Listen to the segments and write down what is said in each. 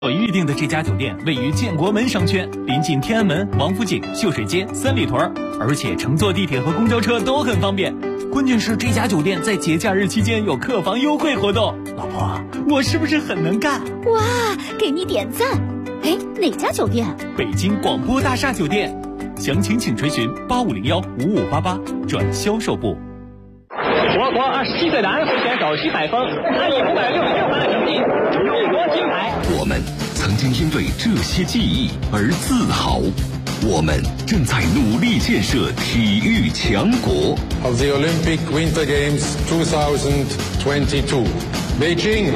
我预定的这家酒店位于建国门商圈，临近天安门、王府井、秀水街、三里屯，而且乘坐地铁和公交车都很方便。关键是这家酒店在节假日期间有客房优惠活动。老婆，我是不是很能干？ 哇，给你点赞！哎，哪家酒店？ 北京广播大厦酒店。详情请垂询8501-5588转销售部。 我国27岁男会选手徐海峰，他以566分的成绩荣夺金牌。 我们曾经因为这些记忆而自豪，我们正在努力建设体育强国。 Of the Olympic Winter Games 2022, Beijing。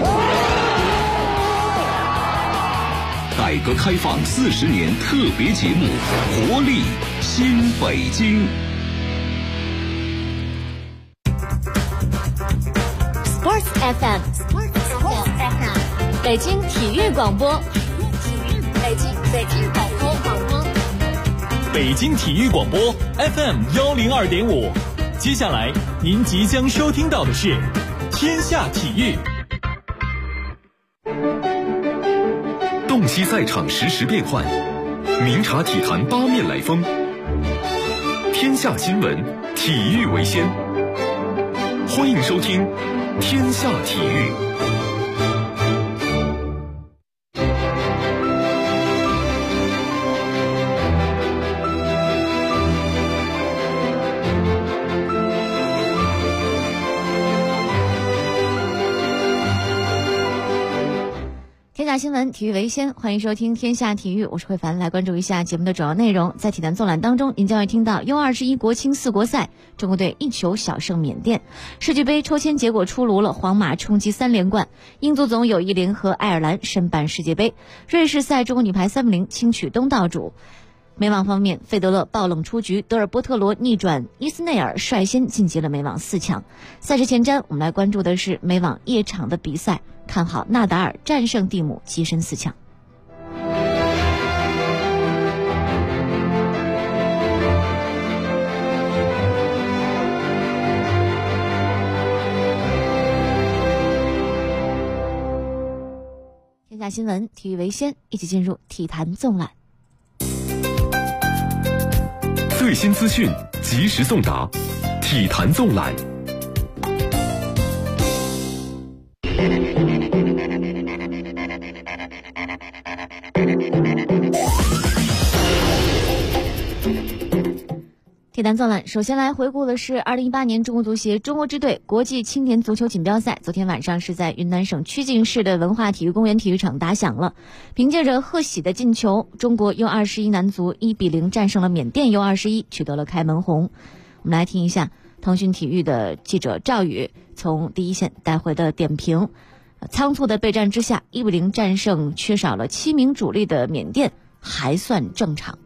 改革开放40年特别节目《活力新北京》。 Sports FM， 北京体育广播，北京广播， 北京体育广播 FM102.5。接下来您即将收听到的是天下体育。 洞悉赛场实时变幻，明察体坛八面来风。天下新闻，体育为先。欢迎收听天下体育。 天下新闻，体育为先，欢迎收听天下体育，我是慧凡。来关注一下节目的主要内容。在体坛纵览当中，您将会听到 U21 国青4国赛，中国队1球小胜缅甸。世俱杯抽签结果出炉了，皇马冲击3连冠。英足总有意联合爱尔兰申办世界杯。瑞士赛，中国女排3比0轻取东道主。美网方面，费德勒爆冷出局，德尔波特罗逆转伊斯内尔，率先晋级了美网4强。赛事前瞻，我们来关注的是美网夜场的比赛，看好纳达尔战胜蒂姆，跻身4强。天下新闻，体育为先，一起进入体坛纵览。 最新资讯，及时送达，体坛纵览。 体坛纵览，首先来回顾的是2018年中国足协中国支队国际青年足球锦标赛，昨天晚上是在云南省曲靖市的文化体育公园体育场打响了。凭借着贺喜的进球，中国 U21 男足1比0战胜了缅甸 U21， 取得了开门红。我们来听一下腾讯体育的记者赵宇从第一线带回的点评。仓促的备战之下，1比0战胜缺少了7名主力的缅甸，还算正常。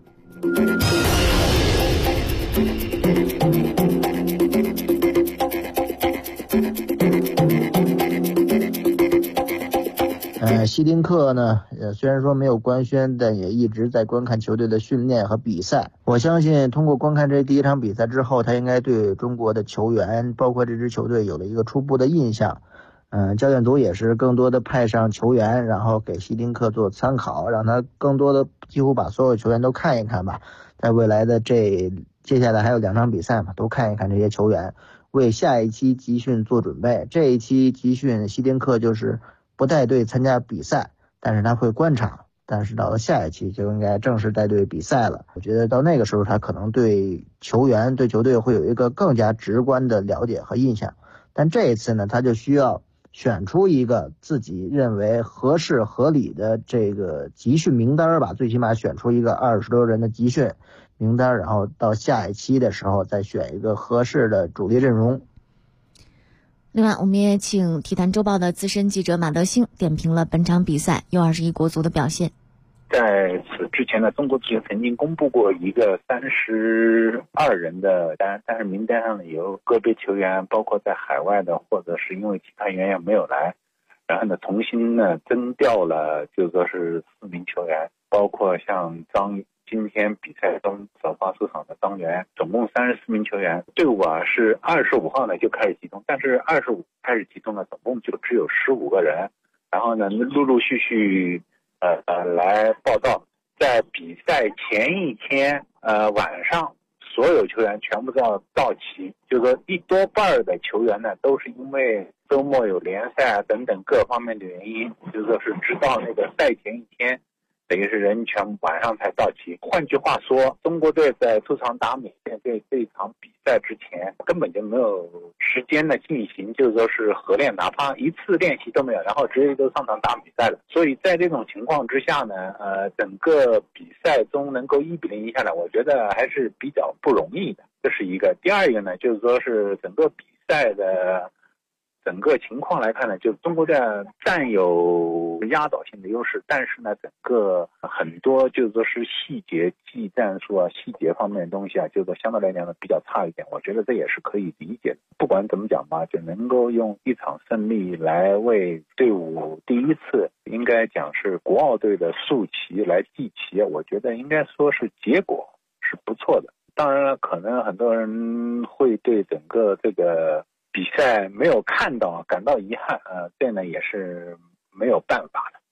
希丁克呢，虽然说没有官宣，但也一直在观看球队的训练和比赛。我相信通过观看这第一场比赛之后，他应该对中国的球员，包括这支球队有了一个初步的印象。教练组也是更多的派上球员，然后给希丁克做参考，让他更多的几乎把所有球员都看一看吧。在未来的接下来还有2场比赛嘛，都看一看这些球员，为下一期集训做准备。这一期集训，希丁克就是不带队参加比赛，但是他会观场，但是到了下一期就应该正式带队比赛了。我觉得到那个时候，他可能对球员、对球队会有一个更加直观的了解和印象。但这一次呢，他就需要选出一个自己认为合适合理的这个集训名单吧，最起码选出一个20多人的集训名单，然后到下一期的时候再选一个合适的主力阵容。 另外，我们也请体坛周报的资深记者马德兴点评了本场比赛 U21 国足的表现。 在此之前呢，中国足协曾经公布过一个32人的单，但是名单上呢有个别球员，包括在海外的，或者是因为其他原因没有来，然后呢重新呢征调了，就说是4名球员，包括像今天比赛中首发出场的张元，总共34名球员。队伍是25号呢就开始集中，但是25开始集中呢，总共就只有15个人。然后呢，陆陆续续来报道，在比赛前一天晚上，所有球员全部都要到齐，就是说一多半的球员呢都是因为周末有联赛啊等等各方面的原因，就是说是直到那个赛前一天，等于是人全部晚上才到齐。换句话说，中国队在出场打缅甸队这一场比赛之前，根本就没有时间的进行，就是说是合练，哪怕一次练习都没有，然后直接就上场打比赛了。所以在这种情况之下呢，整个比赛中能够1-0赢下来，我觉得还是比较不容易的，这是一个。第二一个呢，就是说是整个比赛的整个情况来看呢，就中国队占有压倒性的优势，但是呢，整个很多就是说是细节、技战术啊、细节方面的东西啊，就是说相对来讲呢比较差一点。我觉得这也是可以理解的。不管怎么讲吧，就能够用一场胜利来为队伍第一次，应该讲是国奥队的竖旗来祭旗，我觉得应该说是结果是不错的。当然了，可能很多人会对整个这个比赛没有看到感到遗憾，这呢也是没有办法的。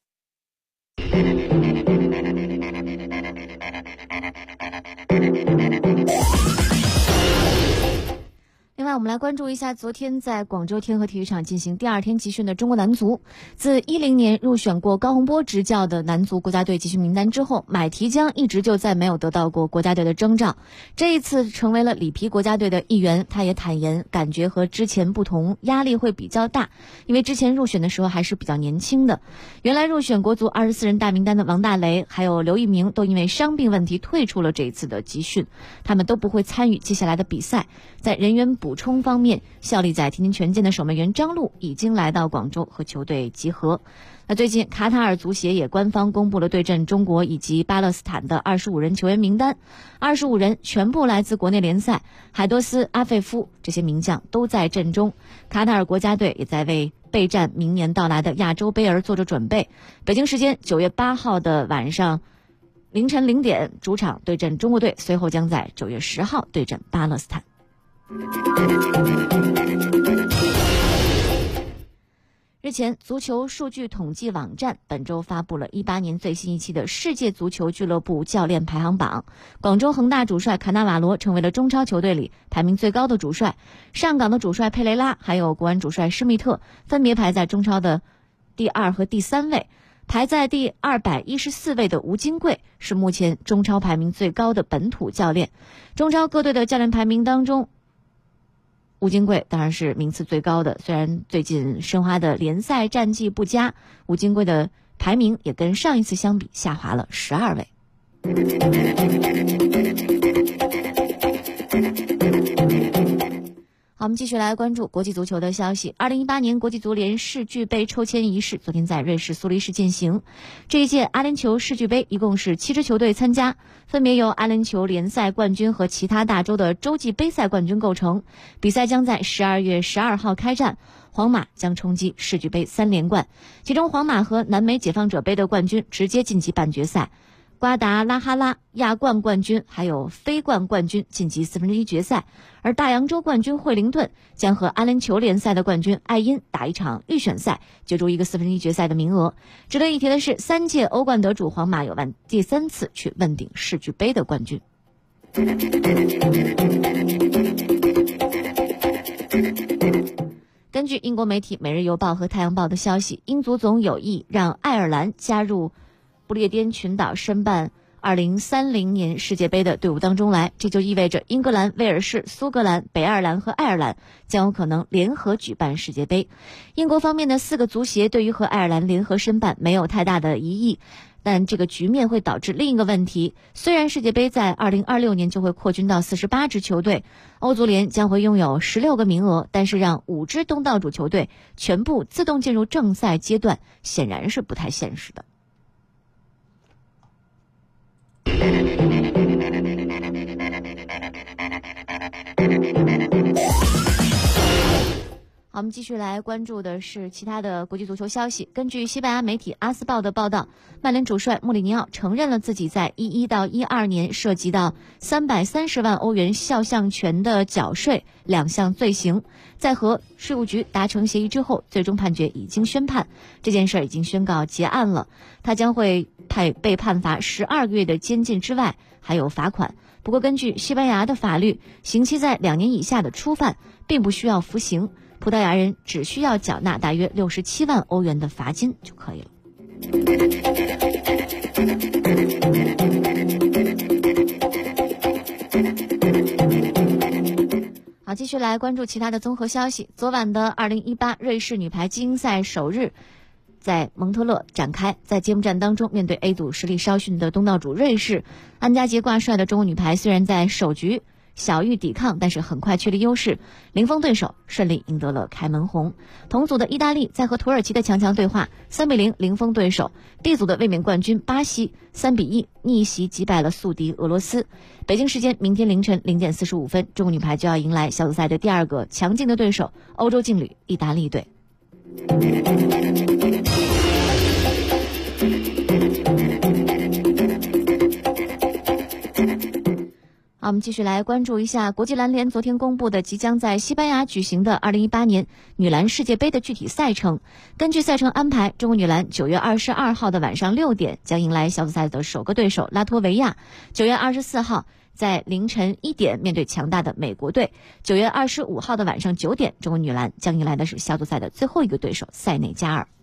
另外，我们来关注一下昨天在广州天河体育场进行第2天集训的中国男足。自2010年入选过高洪波执教的男足国家队集训名单之后，买提江一直就再没有得到过国家队的征召。这一次成为了里皮国家队的一员，他也坦言感觉和之前不同，压力会比较大，因为之前入选的时候还是比较年轻的。原来入选国足24人大名单的王大雷还有刘一鸣都因为伤病问题退出了这一次的集训，他们都不会参与接下来的比赛。在人员补充方面，效力在天津权健的守门员张路已经来到广州和球队集合。那最近卡塔尔足协也官方公布了对阵中国以及巴勒斯坦的25人球员名单，25人全部来自国内联赛，海多斯、阿费夫这些名将都在阵中。卡塔尔国家队也在为备战明年到来的亚洲杯而做着准备。北京时间9月8号的晚上凌晨0点，主场对阵中国队，随后将在9月10号对阵巴勒斯坦。日前，足球数据统计网站本周发布了18年最新一期的世界足球俱乐部教练排行榜。广州恒大主帅卡纳瓦罗成为了中超球队里排名最高的主帅，上港的主帅佩雷拉还有国安主帅施密特分别排在中超的第2和第3位。排在第214位的吴金贵是目前中超排名最高的本土教练。中超各队的教练排名当中，吴金贵当然是名次最高的，虽然最近申花的联赛战绩不佳，吴金贵的排名也跟上一次相比下滑了12位。好，我们继续来关注国际足球的消息。2018年国际足联世俱杯抽签仪式昨天在瑞士苏黎世进行。这一届阿联酋世俱杯一共是7支球队参加，分别由阿联酋联赛冠军和其他大洲的洲际杯赛冠军构成。比赛将在12月12号开战，皇马将冲击世俱杯3连冠，其中皇马和南美解放者杯的冠军直接晋级半决赛。瓜达拉哈拉亚冠冠军还有非冠冠军晋级1/4决赛，而大洋洲冠军惠灵顿将和阿联酋联赛的冠军爱因打一场预选赛，角逐一个1/4决赛的名额。值得一提的是，3届欧冠得主皇马有望第3次去问鼎世俱杯的冠军。根据英国媒体《每日邮报》和《太阳报》的消息，英足总有意让爱尔兰加入不列颠群岛申办2030年世界杯的队伍当中来，这就意味着英格兰、威尔士、苏格兰、北爱尔兰和爱尔兰将有可能联合举办世界杯。英国方面的4个足协对于和爱尔兰联合申办没有太大的疑义，但这个局面会导致另一个问题，虽然世界杯在2026年就会扩军到48支球队，欧足联将会拥有16个名额，但是让5支东道主球队全部自动进入正赛阶段显然是不太现实的。 好，我们继续来关注的是其他的国际足球消息。根据西班牙媒体阿斯报的报道，曼联主帅穆里尼奥承认了自己在11到12年涉及到330万欧元肖像权的缴税2项罪行，在和税务局达成协议之后，最终判决已经宣判，这件事已经宣告结案了。他将会被判罚12个月的监禁之外，还有罚款。不过根据西班牙的法律，刑期在2年以下的初犯并不需要服刑，葡萄牙人只需要缴纳大约67万欧元的罚金就可以了。好，继续来关注其他的综合消息。昨晚的2018瑞士女排精英赛首日在蒙特勒展开，在揭幕战当中，面对 A 组实力稍逊的东道主瑞士，安家杰挂帅的中国女排虽然在首局小遇抵抗，但是很快确立优势，零封对手，顺利赢得了开门红。同组的意大利在和土耳其的强对话，3比0零封对手。D 组的卫冕冠军巴西3比1逆袭击败了宿敌俄罗斯。北京时间明天凌晨0点45分，中国女排就要迎来小组赛的第2个强劲的对手——欧洲劲旅意大利队。好，我们继续来关注一下国际篮联昨天公布的即将在西班牙举行的2018年女篮世界杯的具体赛程。根据赛程安排，中国女篮9月22号的晚上6点将迎来小组赛的首个对手拉脱维亚，9月24号在凌晨1点面对强大的美国队，9月25号的晚上9点，中国女篮将迎来的是小组赛的最后一个对手塞内加尔。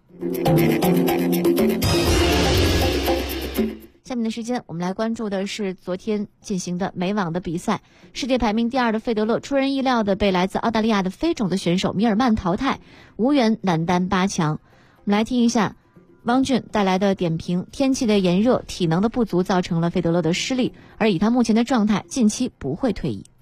下面的时间我们来关注的是昨天进行的美网的比赛。世界排名第2的费德勒出人意料的被来自澳大利亚的非种子选手米尔曼淘汰，无缘男单8强。我们来听一下汪俊带来的点评：天气的炎热，体能的不足造成了费德勒的失利，而以他目前的状态，近期不会退役。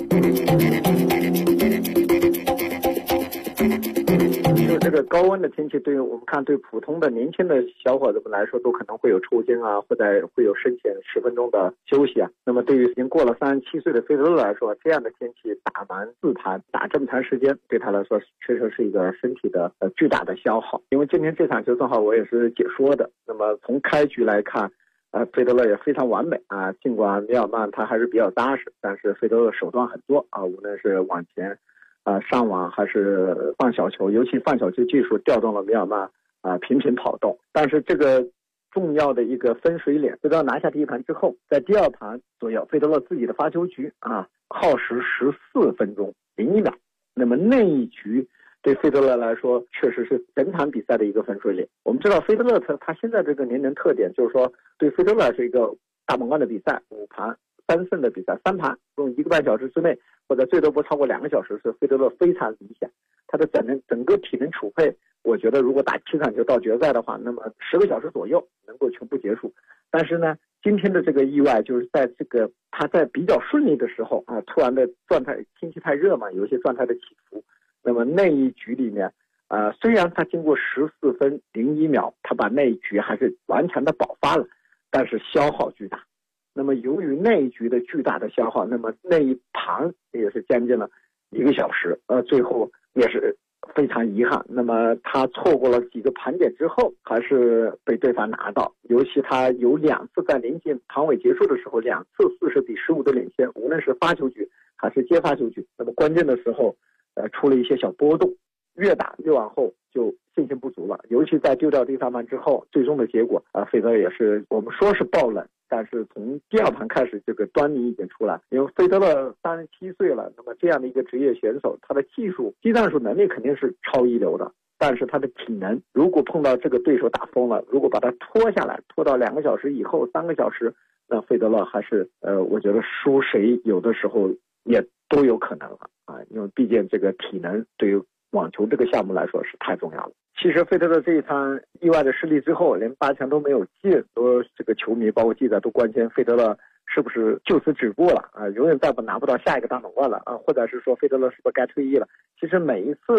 就这个高温的天气，对于我们看，对普通的年轻的小伙子们来说，都可能会有抽筋啊，或者会有深浅10分钟的休息啊。那么对于已经过了37岁的费德勒来说，这样的天气打完4盘，打这么长时间，对他来说确实是一个身体的巨大的消耗。因为今天这场球正好我也是解说的，那么从开局来看，费德勒也非常完美啊。尽管米尔曼他还是比较扎实，但是费德勒手段很多啊，无论是往前上网还是放小球，尤其放小球技术调动了米尔曼频频跑动。但是这个重要的一个分水岭，费德勒拿下第1盘之后，在第2盘左右，费德勒自己的发球局耗时14分钟01秒。那么那一局对费德勒来说确实是整场比赛的一个分水岭。我们知道费德勒他现在这个年龄特点，就是说对费德勒是一个大满贯的比赛，5盘3胜的比赛，3盘用1个半小时之内，或者最多不超过2个小时，是费德勒非常理想。他的整个体能储备，我觉得如果打7场球到决赛的话，那么10个小时左右能够全部结束。但是呢，今天的这个意外就是在这个他在比较顺利的时候突然的状态，天气太热嘛，有一些状态的起伏。那么那一局里面虽然他经过14分01秒，他把那一局还是完全的爆发了，但是消耗巨大。那么由于那一局的巨大的消耗，那么那一盘也是将近了1个小时，最后也是非常遗憾。那么他错过了几个盘点之后，还是被对方拿到。尤其他有2次在临近盘尾结束的时候，2次40比15的领先，无论是发球局还是接发球局，那么关键的时候出了一些小波动，越打越往后就信心不足了。尤其在丢掉第3盘之后，最终的结果费德勒也是我们说是爆冷，但是从第2盘开始这个端倪已经出来。因为费德勒37岁了，那么这样的一个职业选手，他的技战术能力肯定是超一流的，但是他的体能如果碰到这个对手打疯了，如果把他拖下来，拖到2个小时以后3个小时，那费德勒还是我觉得输谁有的时候也都有可能了因为毕竟这个体能对于网球这个项目来说是太重要了。其实费德勒这一场意外的失利之后，连8强都没有进，都这个球迷包括记者都关心费德勒是不是就此止步了永远再拿不到下一个大满贯了或者是说费德勒是不是该退役了。其实每一次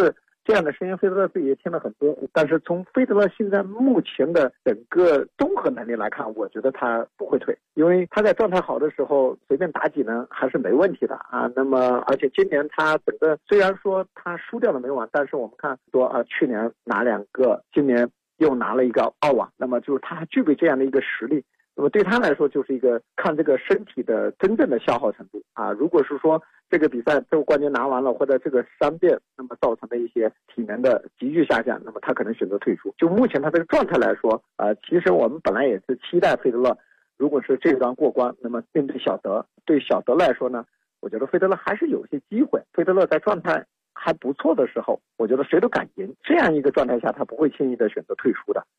这样的声音费德勒自己也听了很多，但是从费德勒现在目前的整个综合能力来看，我觉得他不会退，因为他在状态好的时候随便打几轮还是没问题的啊。那么而且今年他整个虽然说他输掉了美网，但是我们看说去年拿2个，今年又拿了一个澳网，那么就是他还具备这样的一个实力。那么对他来说就是一个看这个身体的真正的消耗程度啊。如果是说这个比赛这个冠军拿完了，或者这个伤病那么造成的一些体能的急剧下降，那么他可能选择退出。就目前他这个状态来说其实我们本来也是期待费德勒如果是这一关过关，那么面对小德，对小德来说呢，我觉得费德勒还是有些机会。费德勒在状态还不错的时候，我觉得谁都敢赢，这样一个状态下他不会轻易的选择退出的。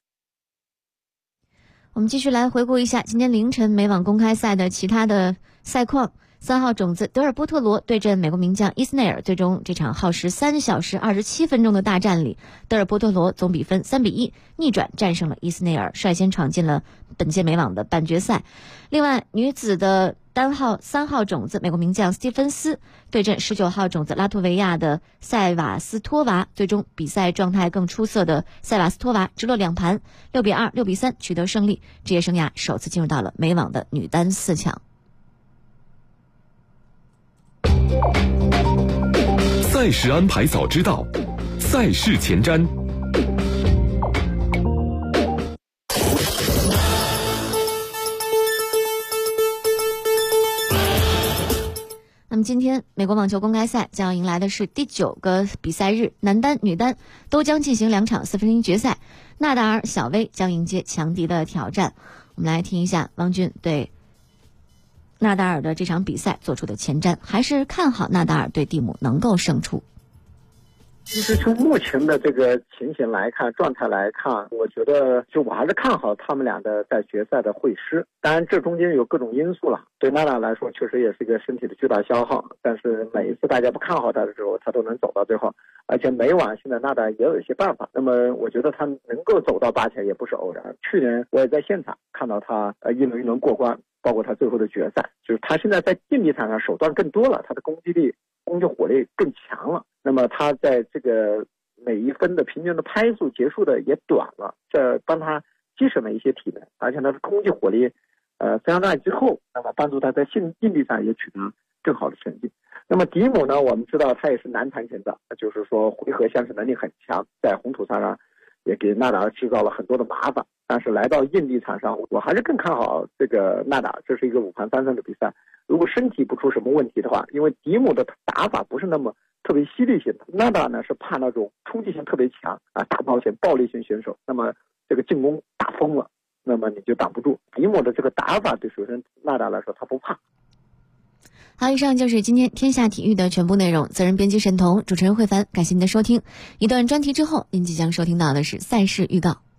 我们继续来回顾一下今天凌晨美网公开赛的其他的赛况。3号种子德尔波特罗对阵美国名将伊斯内尔，最终这场耗时3小时27分钟的大战里，德尔波特罗总比分3-1逆转战胜了伊斯内尔，率先闯进了本届美网的半决赛。另外，女子的3号种子美国名将斯蒂芬斯对阵19号种子拉脱维亚的塞瓦斯托娃，最终比赛状态更出色的塞瓦斯托娃直落2盘6-2、6-3取得胜利，职业生涯首次进入到了美网的女单4强。 赛事安排早知道，赛事前瞻。 那么今天美国网球公开赛将要迎来的是第9个比赛日，男单、女单都将进行2场4分之一决赛，纳达尔、小威将迎接强敌的挑战。我们来听一下汪军对纳达尔的这场比赛做出的前瞻，还是看好纳达尔对蒂姆能够胜出。 其实从目前的这个情形来看，状态来看，我觉得我还是看好他们俩的在决赛的会师。当然这中间有各种因素了，对纳达尔来说确实也是一个身体的巨大消耗，但是每一次大家不看好他的时候，他都能走到最后。而且每晚现在纳达尔也有一些办法，那么我觉得他能够走到8强也不是偶然。去年我也在现场看到他一轮一轮过关，包括他最后的决赛，就是他现在在竞技场上手段更多了，他的攻击力、攻击火力更强了。那么他在这个每一分的平均的拍速结束的也短了，这帮他节省了一些体能，而且他的攻击火力非常大之后，那么帮助他在竞技上也取得更好的成绩。那么迪姆呢，我们知道他也是难缠型的，就是说回合相持能力很强，在红土赛上也给纳达尔制造了很多的麻烦，但是来到硬地场上，我还是更看好这个纳达尔。这是一个5盘3胜的比赛，如果身体不出什么问题的话，因为迪姆的打法不是那么特别犀利性的，纳达尔呢是怕那种冲击性特别强大冒险暴力型选手，那么这个进攻打疯了，那么你就挡不住。迪姆的这个打法对首先纳达尔来说他不怕。 好，以上就是今天天下体育的全部内容。责任编辑沈彤，主持人慧凡，感谢您的收听。一段专题之后，您即将收听到的是赛事预告。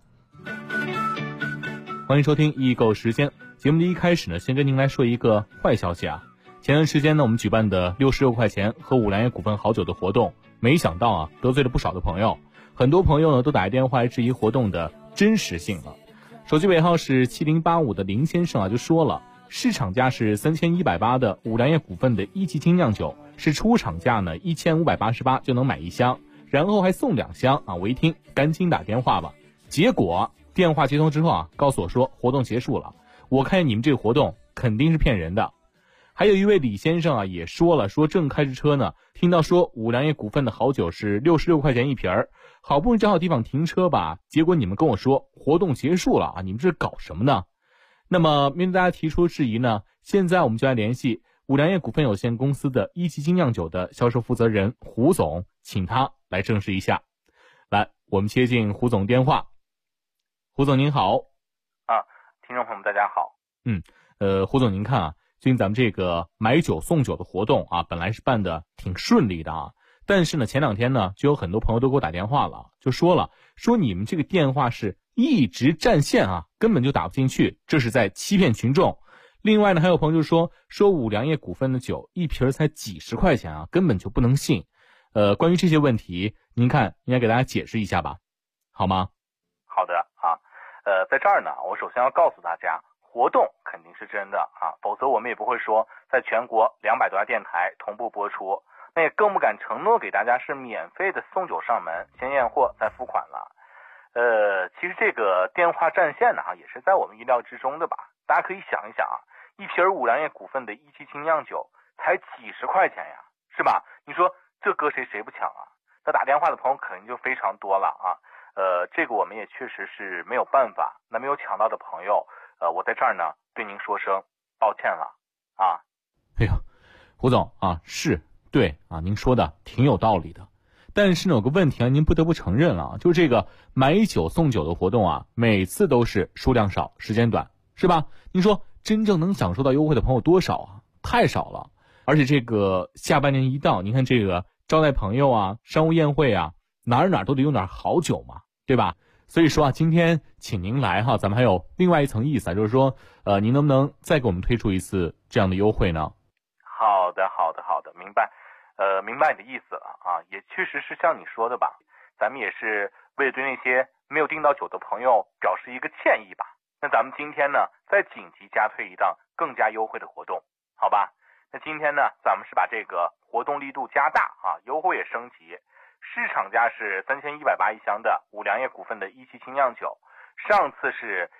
欢迎收听易购时间。节目的一开始呢，先跟您来说一个坏消息啊。前段时间呢，我们举办的66块钱喝五粮液股份好酒的活动，没想到得罪了不少的朋友。很多朋友呢都打电话来质疑活动的真实性了。手机尾号是7085的林先生就说了，市场价是3180的五粮液股份的1级精酿酒，是出厂价呢1588就能买1箱，然后还送2箱我一听赶紧打电话吧。结果电话接通之后告诉我说活动结束了。我看见你们这个活动肯定是骗人的。还有一位李先生也说了，说正开着车呢，听到说五粮液股份的好酒是66块钱1瓶，好不容易找好地方停车吧，结果你们跟我说活动结束了你们这是搞什么呢？那么面对大家提出质疑呢，现在我们就来联系五粮液股份有限公司的1级精酿酒的销售负责人胡总，请他来证实一下。来，我们接进胡总电话。胡总您好。 听众朋友们大家好。 胡总您看最近咱们这个买酒送酒的活动本来是办的挺顺利的但是呢前2天呢就有很多朋友都给我打电话了，就说你们这个电话是一直占线根本就打不进去，这是在欺骗群众。另外呢还有朋友就说五粮液股份的酒一瓶才几十块钱根本就不能信。关于这些问题您看应该给大家解释一下吧，好吗？ 好的在这儿呢我首先要告诉大家，活动肯定是真的否则我们也不会说在全国200多家电台同步播出。 那也更不敢承诺给大家是免费的送酒上门，先验货再付款了。其实这个电话占线呢，也是在我们意料之中的吧。大家可以想一想啊，一瓶五粮液股份的一期精酿酒才几十块钱呀，是吧？你说这搁谁不抢啊？那打电话的朋友肯定就非常多了啊。这个我们也确实是没有办法。那没有抢到的朋友，我在这儿呢对您说声抱歉了啊。 哎呀，胡总啊，是对啊，您说的挺有道理的。但是呢，有个问题啊，您不得不承认了，就是这个买酒送酒的活动啊，每次都是数量少，时间短，是吧？您说真正能享受到优惠的朋友多少啊？太少了。而且这个下半年一到，您看这个招待朋友啊、商务宴会啊，哪儿都得用点好酒嘛，对吧？所以说啊，今天请您来哈，咱们还有另外一层意思啊，就是说，您能不能再给我们推出一次这样的优惠呢？ 好的，明白。明白你的意思了啊，也确实是像你说的吧，咱们也是为了对那些没有订到酒的朋友表示一个歉意吧。那咱们今天呢，再紧急加推一档更加优惠的活动，好吧？那今天呢，咱们是把这个活动力度加大啊，优惠也升级。市场价是3180一箱的五粮液股份的一期精酿酒，上次是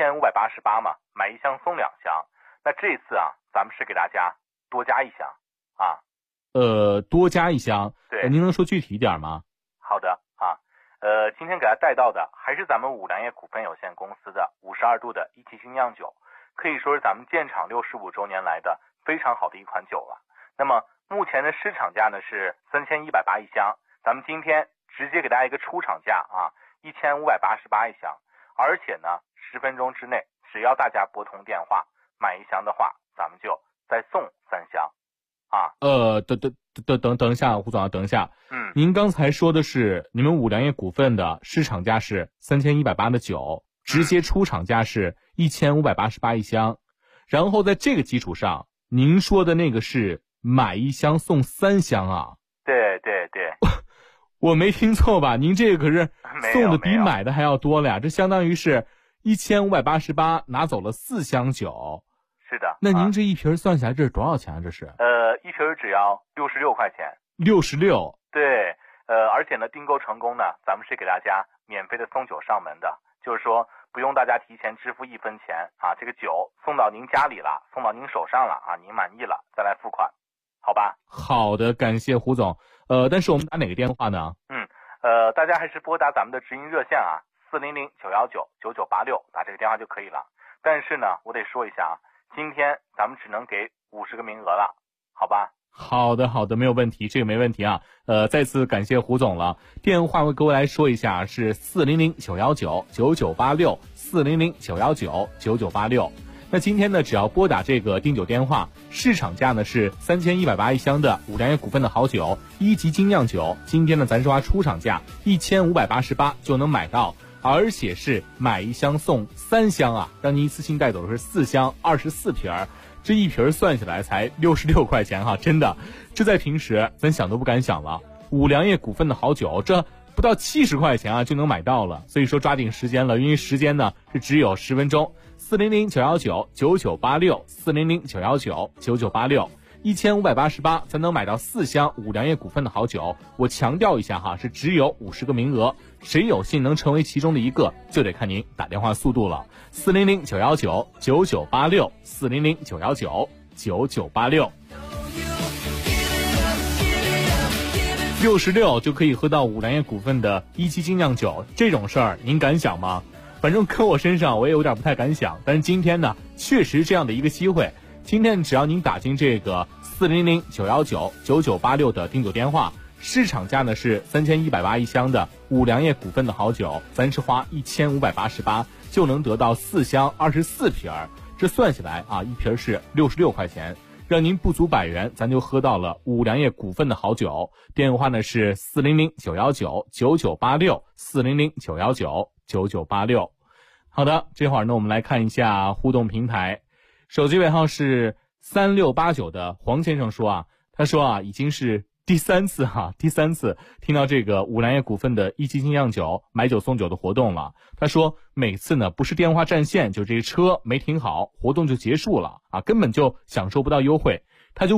1588嘛，买一箱送2箱。那这次啊，咱们是给大家多加一箱啊。 多加一箱， 对， 您能说具体一点吗？ 好的啊，今天给大家带到的还是咱们五粮液股份有限公司的52度的一期精酿酒，可以说是咱们建厂65周年来的非常好的一款酒了。那么目前的市场价呢是3180一箱，咱们今天直接给大家一个出厂价啊，1588一箱，而且呢10分钟之内，只要大家拨通电话买一箱的话，咱们就再送3箱。啊， 等一下，胡总啊，等一下。您刚才说的是你们五粮液股份的市场价是3180的酒，直接出厂价是1588一箱，然后在这个基础上，您说的那个是买一箱送3箱啊？ 对， 我没听错吧？您这个可是送的比买的还要多了呀，这相当于是1588拿走了4箱酒。 是的， 那您这一瓶算下来这是多少钱啊？这是一瓶只要66块钱。 66？ 对，而且呢，订购成功呢，咱们是给大家免费的送酒上门的，就是说不用大家提前支付1分钱啊，这个酒送到您家里了，送到您手上了啊，您满意了再来付款，好吧？ 好的，感谢胡总。但是我们打哪个电话呢？ 大家还是拨打咱们的直营热线啊，400-919-9986，打这个电话就可以了。但是呢，我得说一下啊。今天咱们只能给50个名额了，好吧？ 好的，没有问题，这个没问题啊。再次感谢胡总了。电话我各位来说一下，是400-919-9986 400-919-9986。那今天呢，只要拨打这个订酒电话，市场价呢是3180一箱的五粮液股份的好酒1级精酿酒，今天呢咱说它出厂价1588就能买到。而且是买一箱送3箱啊，让您一次性带走的是4箱24瓶，这一瓶算下来才66块钱哈，真的，这在平时咱想都不敢想了。五粮液股份的好酒，这不到70块钱啊就能买到了，所以说抓紧时间了，因为时间呢是只有10分钟。400-919-9986 400-919-9986。1588才能买到4箱五粮液股份的好酒，我强调一下哈，是只有50个名额，谁有幸能成为其中的一个，就得看您打电话速度了。400-919-9986 400-919-9986。66就可以喝到五粮液股份的1期精酿酒，这种事儿您敢想吗？反正搁我身上我也有点不太敢想，但是今天呢，确实这样的一个机会。今天只要您打进这个400-919-9986的订酒电话，市场价呢是3180一箱的五粮液股份的好酒，咱是花1588就能得到4箱24瓶，这算下来啊，一瓶是66块钱，让您不足100元，咱就喝到了五粮液股份的好酒。电话呢是400-919-9986 400-919-9986。好的，这会儿呢我们来看一下互动平台。手机尾号是3689的黄先生说啊，他说啊，已经是第三次听到这个五粮液股份的1期精酿酒买酒送酒的活动了。他说每次呢不是电话占线，就这车没停好，活动就结束了啊，根本就享受不到优惠。他就问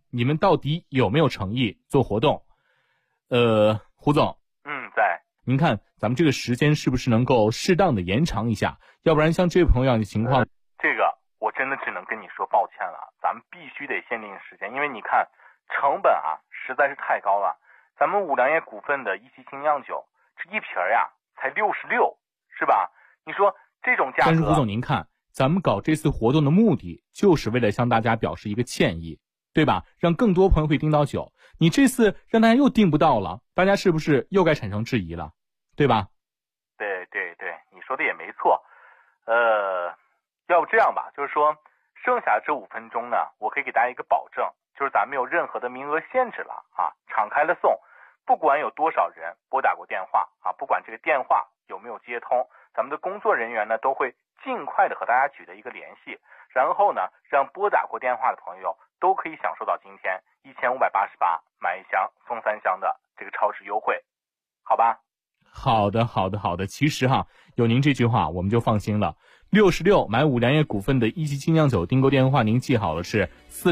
你们到底有没有诚意做活动？胡总， 在。 您看咱们这个时间是不是能够适当的延长一下？要不然像这位朋友样的情况， 这个我真的只能跟你说抱歉了，咱们必须得限定时间，因为你看成本啊实在是太高了。咱们五粮液股份的一期精酿酒，这一瓶呀才66，是吧？你说这种价格。 但是胡总，您看咱们搞这次活动的目的就是为了向大家表示一个歉意，对吧？让更多朋友会订到酒。你这次让大家又订不到了，大家是不是又该产生质疑了，对吧？ 对，你说的也没错。要不这样吧，就是说剩下这5分钟呢，我可以给大家一个保证，就是咱没有任何的名额限制了啊，敞开了送，不管有多少人拨打过电话啊，不管这个电话有没有接通，咱们的工作人员呢都会尽快的和大家取得一个联系，然后呢让拨打过电话的朋友都可以享受到今天1588买1箱送3箱的这个超值优惠，好吧？ 好的。其实有您这句话我们就放心了。66买五粮液股份的一期精酿酒订购电话您记好了，是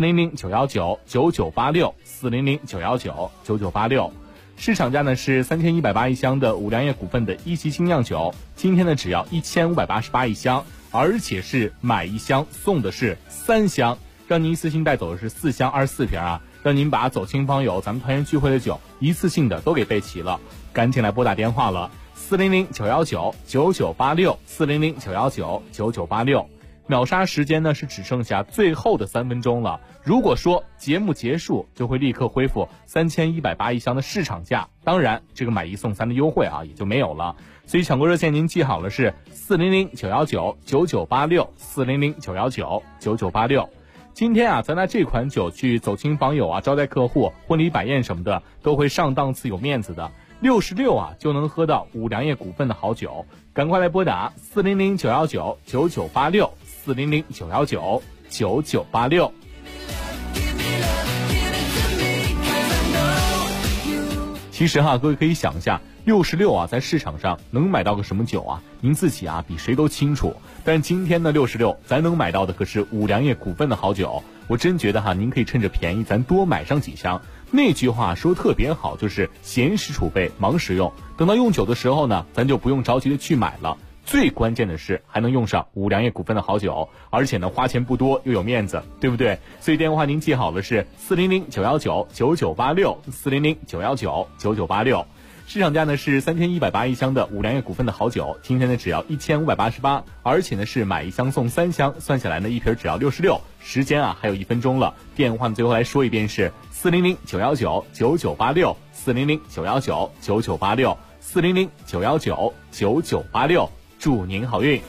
400-919-9986 400-919-9986。市场价呢是3180一箱的五粮液股份的一期精酿酒，今天呢只要1588一箱，而且是买1箱送的是3箱，让您一次性带走的是4箱24瓶啊，让您把走亲访友咱们团圆聚会的酒一次性的都给备齐了。赶紧来拨打电话了，400-919-9986 400-919-9986。秒杀时间呢是只剩下最后的3分钟了，如果说节目结束就会立刻恢复3180一箱的市场价，当然这个买1送3的优惠也就没有了。所以抢购热线您记好了，是400-919-9986 400-919-9986。今天咱拿这款酒去走亲访友招待客户、婚礼摆宴什么的都会上档次有面子的。66就能喝到五粮液股份的好酒，赶快来拨打400-919-9986 400-919-9986。其实各位可以想一下，66在市场上能买到个什么酒啊？您自己比谁都清楚。但今天的66咱能买到的可是五粮液股份的好酒，我真觉得您可以趁着便宜咱多买上几箱。那句话说特别好，就是闲时储备，忙时用。等到用酒的时候呢，咱就不用着急的去买了。最关键的是还能用上五粮液股份的好酒，而且呢花钱不多又有面子，对不对？所以电话您记好了，是400-919-9986 400-919-9986。市场价呢是3180一箱的五粮液股份的好酒，今天呢只要1588，而且呢是买1箱送3箱，算下来呢一瓶只要66。时间还有1分钟了，电话最后来说一遍是400-919-9986 400-919-9986 400-919-9986。祝您好运。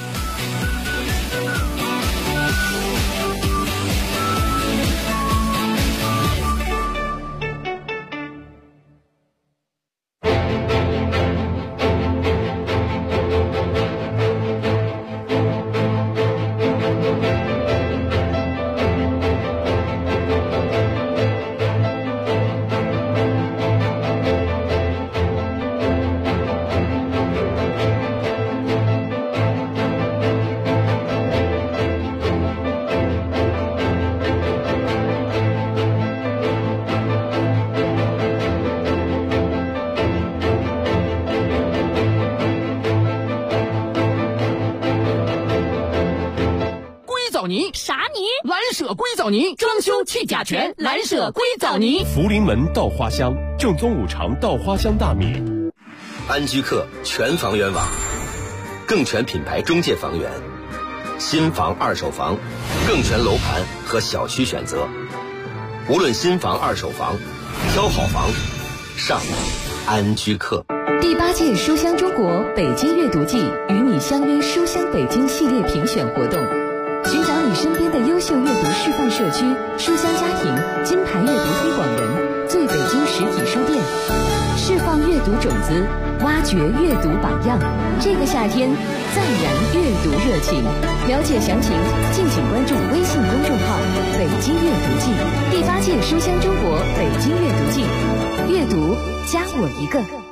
泥啥泥？蓝舍硅藻泥，装修去甲醛，蓝舍硅藻泥。 福临门稻花香，正宗5常稻花香大米。 安居客全房源网，更全品牌中介房源，新房二手房，更全楼盘和小区选择。无论新房二手房，挑好房上安居客。 第8届书香中国北京阅读季与你相约书香北京系列评选活动，寻找你身边的优秀阅读示范社区、书香家庭、金牌阅读推广人、最北京实体书店，释放阅读种子，挖掘阅读榜样。这个夏天再燃阅读热情。了解详情，敬请关注微信公众号“北京阅读季”。第8届书香中国北京阅读季，阅读加我一个。